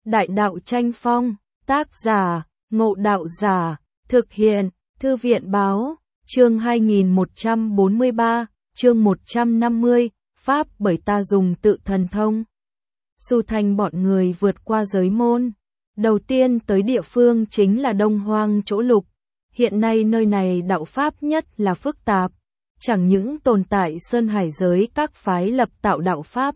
Đại đạo tranh phong, tác giả, Ngộ Đạo Giả, thực hiện, Thư viện báo, chương 2143, chương 150, Pháp bởi ta dùng tự thần thông. Du Thanh bọn người vượt qua giới môn. Đầu tiên tới địa phương chính là Đông Hoang Chỗ Lục. Hiện nay nơi này đạo Pháp nhất là phức tạp. Chẳng những tồn tại sơn hải giới các phái lập tạo đạo Pháp.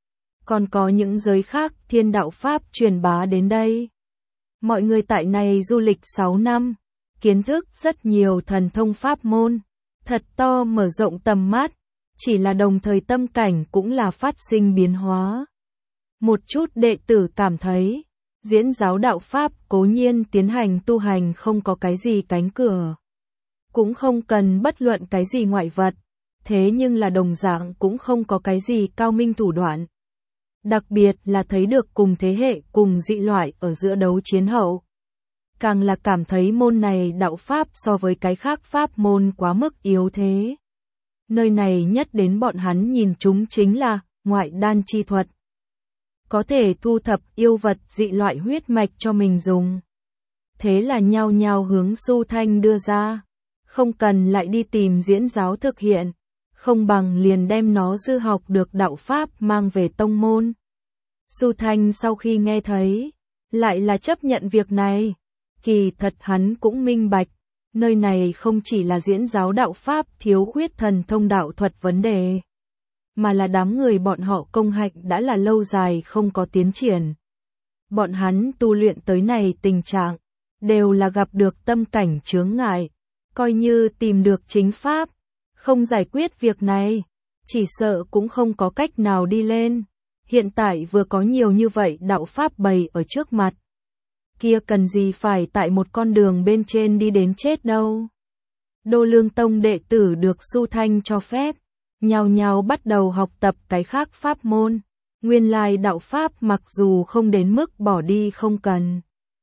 Còn có những giới khác thiên đạo Pháp truyền bá đến đây. Mọi người tại này du lịch 6 năm. Kiến thức rất nhiều thần thông pháp môn. Thật to mở rộng tầm mắt. Chỉ là đồng thời tâm cảnh cũng là phát sinh biến hóa. Một chút đệ tử cảm thấy, diễn giáo đạo Pháp cố nhiên tiến hành tu hành không có cái gì cánh cửa. Cũng không cần bất luận cái gì ngoại vật. Thế nhưng là đồng dạng cũng không có cái gì cao minh thủ đoạn. Đặc biệt là thấy được cùng thế hệ cùng dị loại ở giữa đấu chiến hậu. Càng là cảm thấy môn này đạo Pháp so với cái khác Pháp môn quá mức yếu thế. Nơi này nhất đến bọn hắn nhìn chúng chính là ngoại đan chi thuật. Có thể thu thập yêu vật dị loại huyết mạch cho mình dùng. Thế là nhao nhao hướng Du Thanh đưa ra. Không cần lại đi tìm diễn giáo thực hiện. Không bằng liền đem nó dư học được đạo Pháp mang về tông môn. Du Thanh sau khi nghe thấy, lại là chấp nhận việc này. Kỳ thật hắn cũng minh bạch, nơi này không chỉ là diễn giáo đạo Pháp thiếu khuyết thần thông đạo thuật vấn đề, mà là đám người bọn họ công hạnh đã là lâu dài không có tiến triển. Bọn hắn tu luyện tới này tình trạng, đều là gặp được tâm cảnh chướng ngại, coi như tìm được chính Pháp, không giải quyết việc này, chỉ sợ cũng không có cách nào đi lên. Hiện tại vừa có nhiều như vậy đạo Pháp bày ở trước mặt. Kia cần gì phải tại một con đường bên trên đi đến chết đâu. Đô Lương Tông đệ tử được Du Thanh cho phép, nhao nhao bắt đầu học tập cái khác pháp môn. Nguyên lai đạo Pháp mặc dù không đến mức bỏ đi không cần.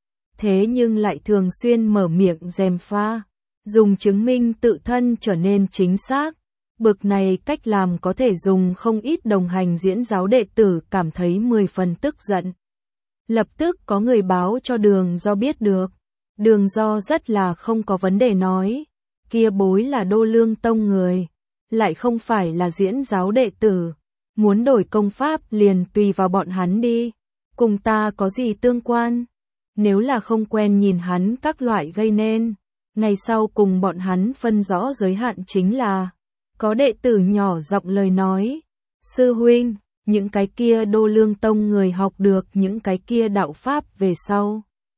Thế nhưng lại thường xuyên mở miệng gièm pha, dùng chứng minh tự thân trở nên chính xác. Bực này cách làm có thể dùng không ít đồng hành diễn giáo đệ tử cảm thấy 10 phần tức giận. Lập tức có người báo cho Đường Do biết được. Đường Do rất là không có vấn đề nói. Kia bối là Đô Lương Tông người. Lại không phải là diễn giáo đệ tử. Muốn đổi công pháp liền tùy vào bọn hắn đi. Cùng ta có gì tương quan. Nếu là không quen nhìn hắn các loại gây nên. Ngày sau cùng bọn hắn phân rõ giới hạn chính là. Có đệ tử nhỏ giọng lời nói. Sư huynh. Những cái kia Đô Lương Tông người học được những cái kia đạo Pháp về sau.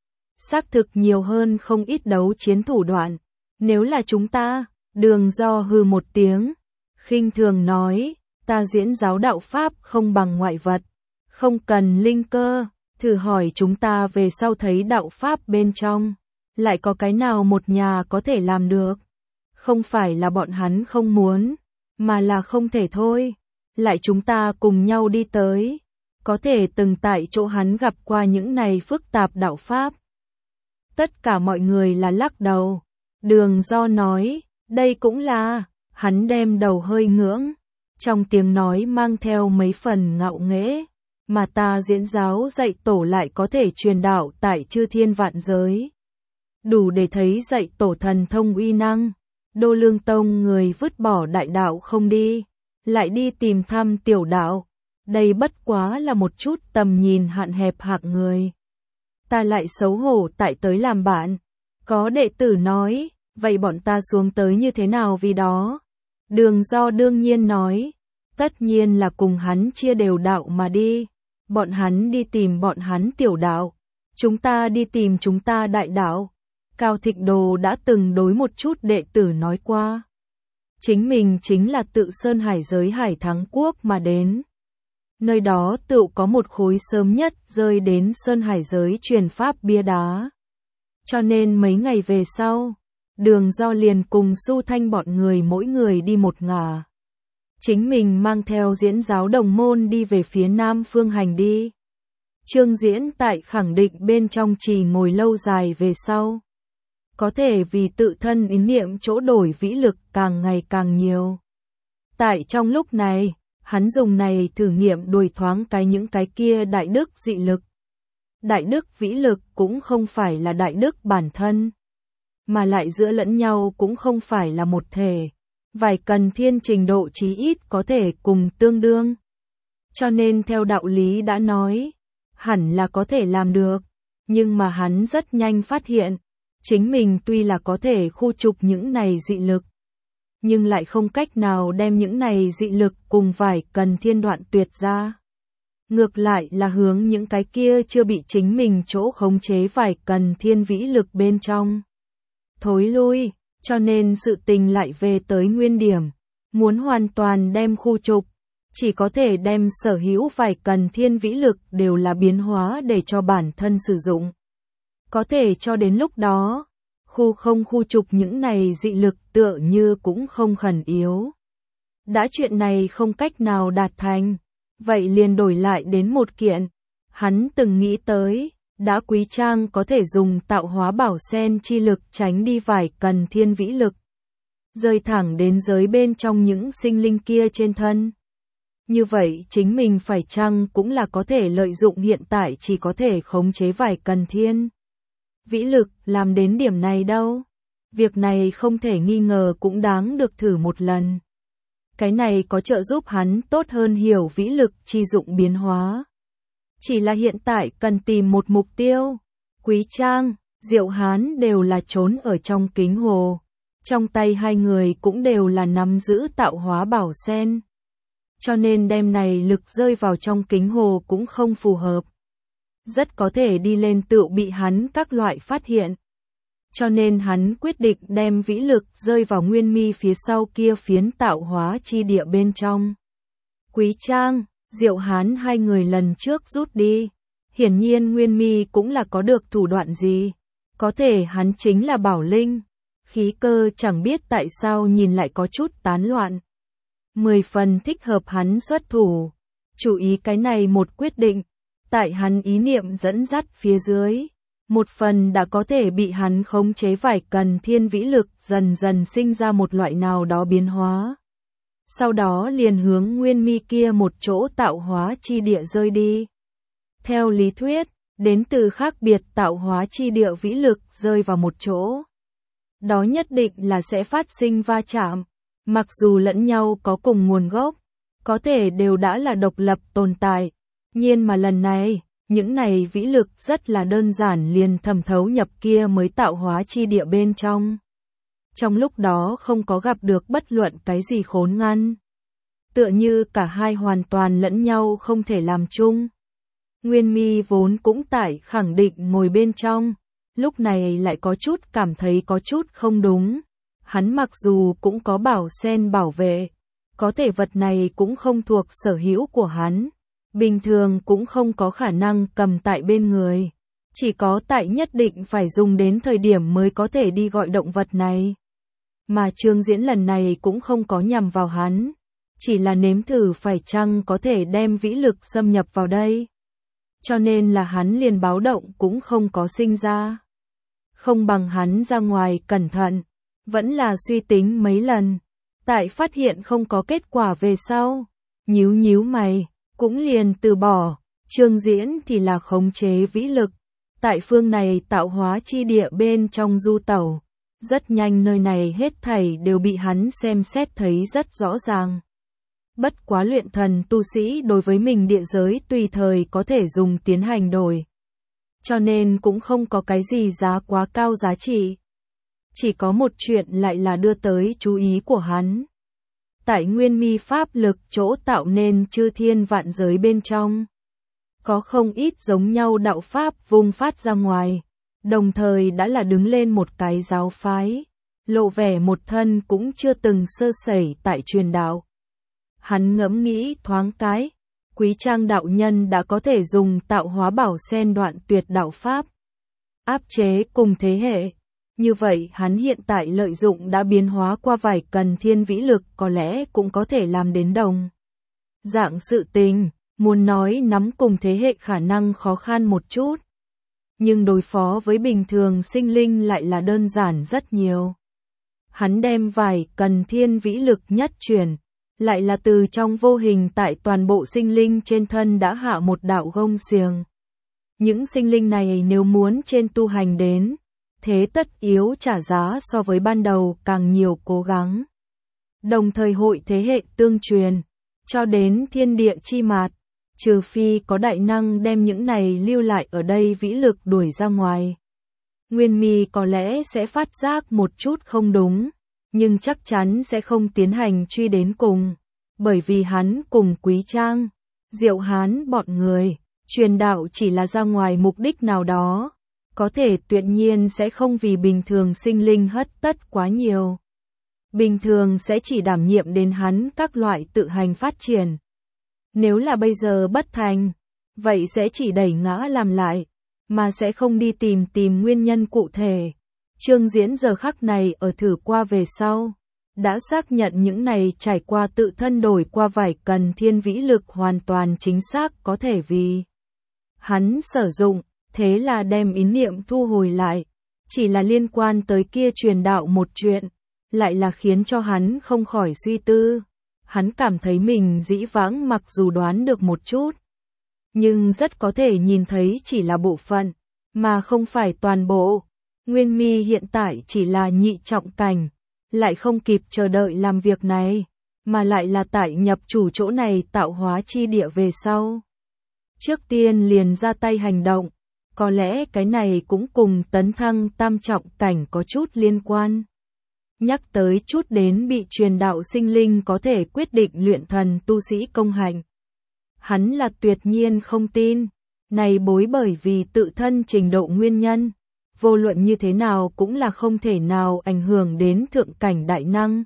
Xác thực nhiều hơn không ít đấu chiến thủ đoạn. Nếu là chúng ta, Đường Do hừ một tiếng, khinh thường nói, ta diễn giáo đạo Pháp không bằng ngoại vật, không cần linh cơ, thử hỏi chúng ta về sau thấy đạo Pháp bên trong, lại có cái nào một nhà có thể làm được. Không phải là bọn hắn không muốn, mà là không thể thôi. Lại chúng ta cùng nhau đi tới, có thể từng tại chỗ hắn gặp qua những này phức tạp đạo Pháp. Tất cả mọi người là lắc đầu. Đường Do nói, đây cũng là, hắn đem đầu hơi ngưỡng, trong tiếng nói mang theo mấy phần ngạo nghễ, mà ta diễn giáo dạy tổ lại có thể truyền đạo tại chư thiên vạn giới. Đủ để thấy dạy tổ thần thông uy năng. Đô Lương Tông người vứt bỏ đại đạo không đi. Lại đi tìm thăm tiểu đạo, đây bất quá là một chút tầm nhìn hạn hẹp hạng người. Ta lại xấu hổ tại tới làm bạn. Có đệ tử nói, vậy bọn ta xuống tới như thế nào vì đó? Đường Do đương nhiên nói, tất nhiên là cùng hắn chia đều đạo mà đi. Bọn hắn đi tìm bọn hắn tiểu đạo, chúng ta đi tìm chúng ta đại đạo. Cao Thịnh Đồ đã từng đối một chút đệ tử nói qua. Chính mình chính là tự sơn hải giới Hải Thắng Quốc mà đến. Nơi đó tự có một khối sớm nhất rơi đến sơn hải giới truyền pháp bia đá. Cho nên mấy ngày về sau, Đường Do liền cùng Du Thanh bọn người mỗi người đi một ngả. Chính mình mang theo diễn giáo đồng môn đi về phía nam phương hành đi. Trương Diễn tại khẳng định bên trong trì ngồi lâu dài về sau. Có thể vì tự thân ý niệm chỗ đổi vĩ lực càng ngày càng nhiều. Tại trong lúc này, hắn dùng này thử nghiệm đuổi thoáng những cái kia đại đức dị lực. Đại đức vĩ lực cũng không phải là đại đức bản thân, mà lại giữa lẫn nhau cũng không phải là một thể. Vài cần thiên trình độ chí ít có thể cùng tương đương. Cho nên theo đạo lý đã nói, hẳn là có thể làm được. Nhưng mà hắn rất nhanh phát hiện, chính mình tuy là có thể khu trục những này dị lực, nhưng lại không cách nào đem những này dị lực cùng vài cần thiên đoạn tuyệt ra. Ngược lại là hướng những cái kia chưa bị chính mình chỗ khống chế vài cần thiên vĩ lực bên trong thối lui, cho nên sự tình lại về tới nguyên điểm, muốn hoàn toàn đem khu trục, chỉ có thể đem sở hữu vài cần thiên vĩ lực đều là biến hóa để cho bản thân sử dụng. Có thể cho đến lúc đó, khu trục những này dị lực tựa như cũng không khẩn yếu. Đã chuyện này không cách nào đạt thành, vậy liền đổi lại đến một kiện. Hắn từng nghĩ tới, đã Quý Trang có thể dùng tạo hóa bảo sen chi lực tránh đi vài cần thiên vĩ lực, rơi thẳng đến giới bên trong những sinh linh kia trên thân. Như vậy chính mình phải chăng cũng là có thể lợi dụng hiện tại chỉ có thể khống chế vài cần thiên vĩ lực làm đến điểm này đâu. Việc này không thể nghi ngờ cũng đáng được thử một lần. Cái này có trợ giúp hắn tốt hơn hiểu vĩ lực chi dụng biến hóa. Chỉ là hiện tại cần tìm một mục tiêu. Quý Trang, Diệu Hán đều là trốn ở trong kính hồ. Trong tay hai người cũng đều là nắm giữ tạo hóa bảo sen. Cho nên đem này lực rơi vào trong kính hồ cũng không phù hợp. Rất có thể đi lên tự bị hắn các loại phát hiện. Cho nên hắn quyết định đem vĩ lực rơi vào nguyên mi phía sau kia phiến tạo hóa chi địa bên trong. Quý Trang, Diệu Hán hai người lần trước rút đi. Hiển nhiên nguyên mi cũng là có được thủ đoạn gì. Có thể hắn chính là bảo linh. Khí cơ chẳng biết tại sao nhìn lại có chút tán loạn. 10 phần thích hợp hắn xuất thủ. Chú ý cái này một quyết định. Tại hắn ý niệm dẫn dắt phía dưới. Một phần đã có thể bị hắn khống chế vài cần thiên vĩ lực dần dần sinh ra một loại nào đó biến hóa. Sau đó liền hướng nguyên mi kia một chỗ tạo hóa chi địa rơi đi. Theo lý thuyết, đến từ khác biệt tạo hóa chi địa vĩ lực rơi vào một chỗ. Đó nhất định là sẽ phát sinh va chạm, mặc dù lẫn nhau có cùng nguồn gốc, có thể đều đã là độc lập tồn tại. Nhưng mà lần này, những này vĩ lực rất là đơn giản liền thẩm thấu nhập kia mới tạo hóa chi địa bên trong. Trong lúc đó không có gặp được bất luận cái gì khốn ngăn. Tựa như cả hai hoàn toàn lẫn nhau không thể làm chung. Nguyên mi vốn cũng tại khẳng định ngồi bên trong, lúc này lại có chút cảm thấy có chút không đúng. Hắn mặc dù cũng có bảo sen bảo vệ, có thể vật này cũng không thuộc sở hữu của hắn. Bình thường cũng không có khả năng cầm tại bên người. Chỉ có tại nhất định phải dùng đến thời điểm mới có thể đi gọi động vật này. Mà Trương Diễn lần này cũng không có nhằm vào hắn. Chỉ là nếm thử phải chăng có thể đem vĩ lực xâm nhập vào đây. Cho nên là hắn liền báo động cũng không có sinh ra. Không bằng hắn ra ngoài cẩn thận. Vẫn là suy tính mấy lần. Tại phát hiện không có kết quả về sau. Nhíu mày. Cũng liền từ bỏ. Trương Diễn thì là khống chế vĩ lực. Tại phương này tạo hóa chi địa bên trong du tẩu. Rất nhanh nơi này hết thảy đều bị hắn xem xét thấy rất rõ ràng. Bất quá luyện thần tu sĩ đối với mình địa giới tùy thời có thể dùng tiến hành đổi. Cho nên cũng không có cái gì giá quá cao giá trị. Chỉ có một chuyện lại là đưa tới chú ý của hắn. Tại nguyên mi pháp lực chỗ tạo nên chư thiên vạn giới bên trong. Có không ít giống nhau đạo pháp vung phát ra ngoài. Đồng thời đã là đứng lên một cái giáo phái. Lộ vẻ một thân cũng chưa từng sơ sẩy tại truyền đạo. Hắn ngẫm nghĩ thoáng cái. Quý Trang đạo nhân đã có thể dùng tạo hóa bảo sen đoạn tuyệt đạo pháp. Áp chế cùng thế hệ. Như vậy hắn hiện tại lợi dụng đã biến hóa qua vài cần thiên vĩ lực có lẽ cũng có thể làm đến đồng. Dạng sự tình, muốn nói nắm cùng thế hệ khả năng khó khăn một chút. Nhưng đối phó với bình thường sinh linh lại là đơn giản rất nhiều. Hắn đem vài cần thiên vĩ lực nhất chuyển, lại là từ trong vô hình tại toàn bộ sinh linh trên thân đã hạ một đạo gông xiềng. Những sinh linh này nếu muốn trên tu hành đến, thế tất yếu trả giá so với ban đầu càng nhiều cố gắng. Đồng thời hội thế hệ tương truyền, cho đến thiên địa chi mạt, trừ phi có đại năng đem những này lưu lại ở đây vĩ lực đuổi ra ngoài. Nguyên Mi có lẽ sẽ phát giác một chút không đúng, nhưng chắc chắn sẽ không tiến hành truy đến cùng, bởi vì hắn cùng Quý Trang, Diệu Hán bọn người, truyền đạo chỉ là ra ngoài mục đích nào đó, có thể tuyệt nhiên sẽ không vì bình thường sinh linh hất tất quá nhiều. Bình thường sẽ chỉ đảm nhiệm đến hắn các loại tự hành phát triển. Nếu là bây giờ bất thành, vậy sẽ chỉ đẩy ngã làm lại, mà sẽ không đi tìm nguyên nhân cụ thể. Trương Diễn giờ khắc này ở thử qua về sau, đã xác nhận những này trải qua tự thân đổi qua vải cần thiên vĩ lực hoàn toàn chính xác có thể vì hắn sử dụng, thế là đem ý niệm thu hồi lại, chỉ là liên quan tới kia truyền đạo một chuyện, lại là khiến cho hắn không khỏi suy tư. Hắn cảm thấy mình dĩ vãng mặc dù đoán được một chút, nhưng rất có thể nhìn thấy chỉ là bộ phận, mà không phải toàn bộ. Nguyên Mi hiện tại chỉ là nhị trọng cảnh, lại không kịp chờ đợi làm việc này, mà lại là tại nhập chủ chỗ này tạo hóa chi địa về sau. Trước tiên liền ra tay hành động, có lẽ cái này cũng cùng tấn thăng tam trọng cảnh có chút liên quan. Nhắc tới chút đến bị truyền đạo sinh linh có thể quyết định luyện thần tu sĩ công hạnh. Hắn là tuyệt nhiên không tin, này bối bởi vì tự thân trình độ nguyên nhân, vô luận như thế nào cũng là không thể nào ảnh hưởng đến thượng cảnh đại năng.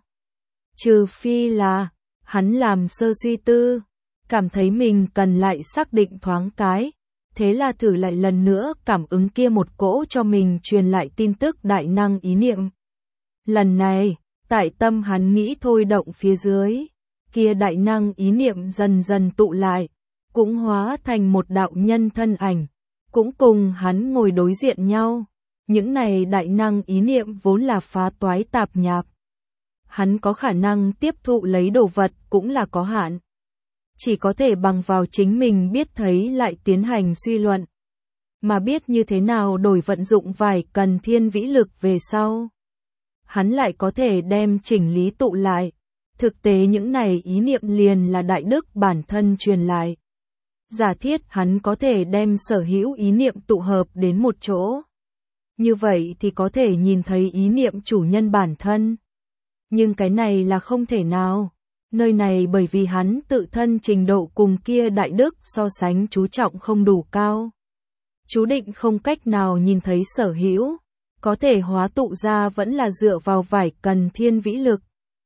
Trừ phi là, hắn làm sơ suy tư, cảm thấy mình cần lại xác định thoáng cái, thế là thử lại lần nữa cảm ứng kia một cỗ cho mình truyền lại tin tức đại năng ý niệm. Lần này, tại tâm hắn nghĩ thôi động phía dưới, kia đại năng ý niệm dần dần tụ lại, cũng hóa thành một đạo nhân thân ảnh, cũng cùng hắn ngồi đối diện nhau. Những này đại năng ý niệm vốn là phá toái tạp nhạp. Hắn có khả năng tiếp thụ lấy đồ vật cũng là có hạn. Chỉ có thể bằng vào chính mình biết thấy lại tiến hành suy luận. Mà biết như thế nào đổi vận dụng vài cần thiên vĩ lực về sau. Hắn lại có thể đem chỉnh lý tụ lại. Thực tế những này ý niệm liền là đại đức bản thân truyền lại. Giả thiết hắn có thể đem sở hữu ý niệm tụ hợp đến một chỗ. Như vậy thì có thể nhìn thấy ý niệm chủ nhân bản thân. Nhưng cái này là không thể nào. Nơi này bởi vì hắn tự thân trình độ cùng kia đại đức so sánh chú trọng không đủ cao. Chú định không cách nào nhìn thấy sở hữu. Có thể hóa tụ ra vẫn là dựa vào vải cần thiên vĩ lực.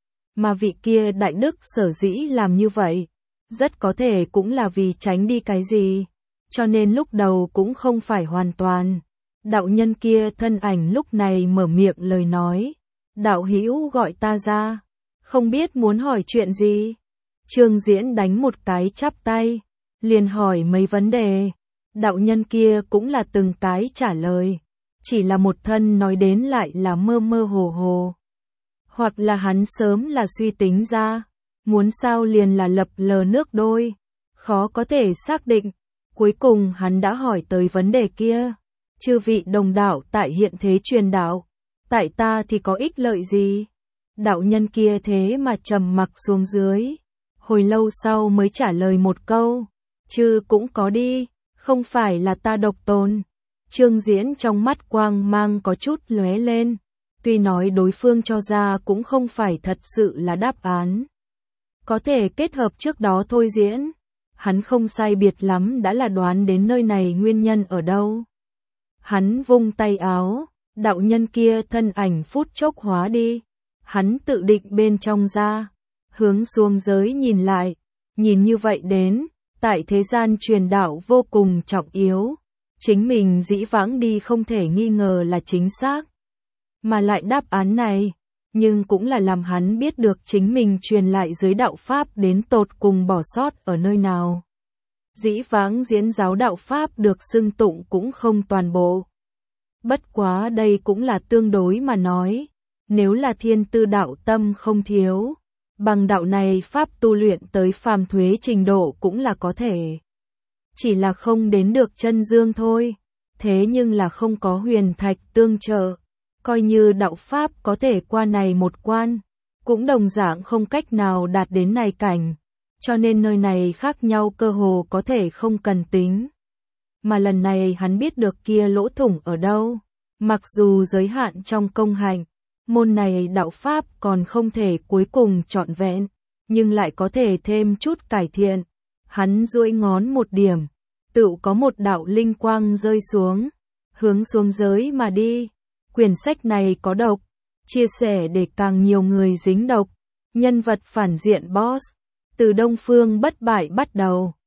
Mà vị kia đại đức sở dĩ làm như vậy, rất có thể cũng là vì tránh đi cái gì. Cho nên lúc đầu cũng không phải hoàn toàn. Đạo nhân kia thân ảnh lúc này mở miệng lời nói. Đạo hữu gọi ta ra, không biết muốn hỏi chuyện gì. Trương Diễn đánh một cái chắp tay, liền hỏi mấy vấn đề. Đạo nhân kia cũng là từng cái trả lời. Chỉ là một thân nói đến lại là mơ mơ hồ hồ. Hoặc là hắn sớm là suy tính ra, muốn sao liền là lập lờ nước đôi. Khó có thể xác định, cuối cùng hắn đã hỏi tới vấn đề kia. Chư vị đồng đạo tại hiện thế truyền đạo, tại ta thì có ích lợi gì? Đạo nhân kia thế mà trầm mặc xuống dưới, hồi lâu sau mới trả lời một câu, chứ cũng có đi, không phải là ta độc tôn. Trương Diễn trong mắt quang mang có chút lóe lên, tuy nói đối phương cho ra cũng không phải thật sự là đáp án. Có thể kết hợp trước đó thôi Diễn, hắn không sai biệt lắm đã là đoán đến nơi này nguyên nhân ở đâu. Hắn vung tay áo, đạo nhân kia thân ảnh phút chốc hóa đi. Hắn tự định bên trong ra, hướng xuống giới nhìn lại, nhìn như vậy đến, tại thế gian truyền đạo vô cùng trọng yếu. Chính mình dĩ vãng đi không thể nghi ngờ là chính xác. Mà lại đáp án này, nhưng cũng là làm hắn biết được chính mình truyền lại dưới đạo Pháp đến tột cùng bỏ sót ở nơi nào. Dĩ vãng diễn giáo đạo Pháp được xưng tụng cũng không toàn bộ. Bất quá đây cũng là tương đối mà nói, nếu là thiên tư đạo tâm không thiếu, bằng đạo này Pháp tu luyện tới phàm thuế trình độ cũng là có thể. chỉ là không đến được chân dương thôi. Thế nhưng là không có huyền thạch tương trợ, coi như đạo pháp có thể qua này một quan, cũng đồng dạng không cách nào đạt đến này cảnh, cho nên nơi này khác nhau cơ hồ có thể không cần tính. Mà lần này hắn biết được kia lỗ thủng ở đâu, mặc dù giới hạn trong công hạnh, môn này đạo pháp còn không thể cuối cùng trọn vẹn, nhưng lại có thể thêm chút cải thiện. Hắn duỗi ngón một điểm, tựu có một đạo linh quang rơi xuống, hướng xuống giới mà đi. Quyển sách này có độc, chia sẻ để càng nhiều người dính độc. Nhân vật phản diện boss, từ Đông Phương Bất Bại bắt đầu.